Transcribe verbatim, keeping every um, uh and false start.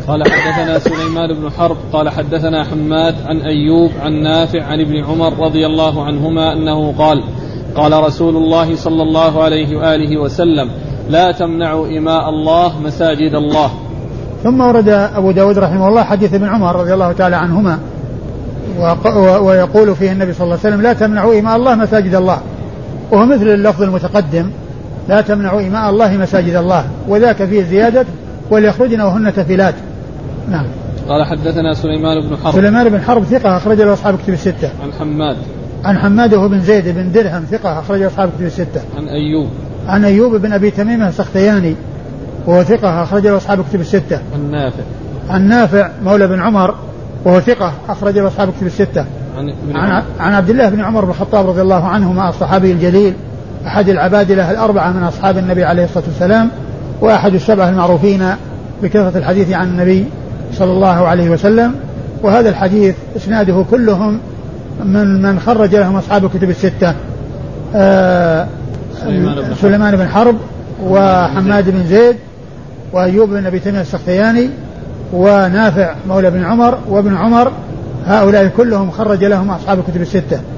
قال حدثنا سليمان بن حرب قال حدثنا حماد عن أيوب عن نافع عن ابن عمر رضي الله عنهما أنه قال قال رسول الله صلى الله عليه وآله وسلم لا تمنعوا إماء الله مساجد الله. ثم ورد أبو داود رحمه الله حديث ابن عمر رضي الله تعالى عنهما ويقول فيه النبي صلى الله عليه وسلم لا تمنعوا إماء الله مساجد الله، وهو مثل اللفظ المتقدم لا تمنعوا إماء الله مساجد الله، وذاك فيه زيادة وليخرجن وهن تفلات. نعم. قال حدثنا سليمان بن حرب سليمان بن حرب ثقة أخرج له أصحاب كتب الستة. عن حماد عن حماد وهو بن زيد بن درهم ثقة أخرج له أصحاب كتب الستة. عن أيوب عن أيوب بن أبي تميمة السختياني وهو ثقة أخرج له أصحاب كتب الستة. عن نافع عن نافع مولى بن عمر وهو ثقة أخرج له أصحاب كتب الستة. عن, عن, عن عبد الله بن عمر بن الخطاب رضي الله عنهما الصحابي الجليل أحد العبادلة الأربعة من أصحاب النبي عليه الصلاة والسلام، وأحد السبعة المعروفين بكثرة الحديث عن النبي صلى الله عليه وسلم. وهذا الحديث إسناده كلهم من من خرج لهم أصحاب الكتب الستة، آه سليمان بن حرب وحماد بن زيد وأيوب بن أبي تميمة السختياني ونافع مولى بن عمر وابن عمر، هؤلاء كلهم خرج لهم أصحاب الكتب الستة.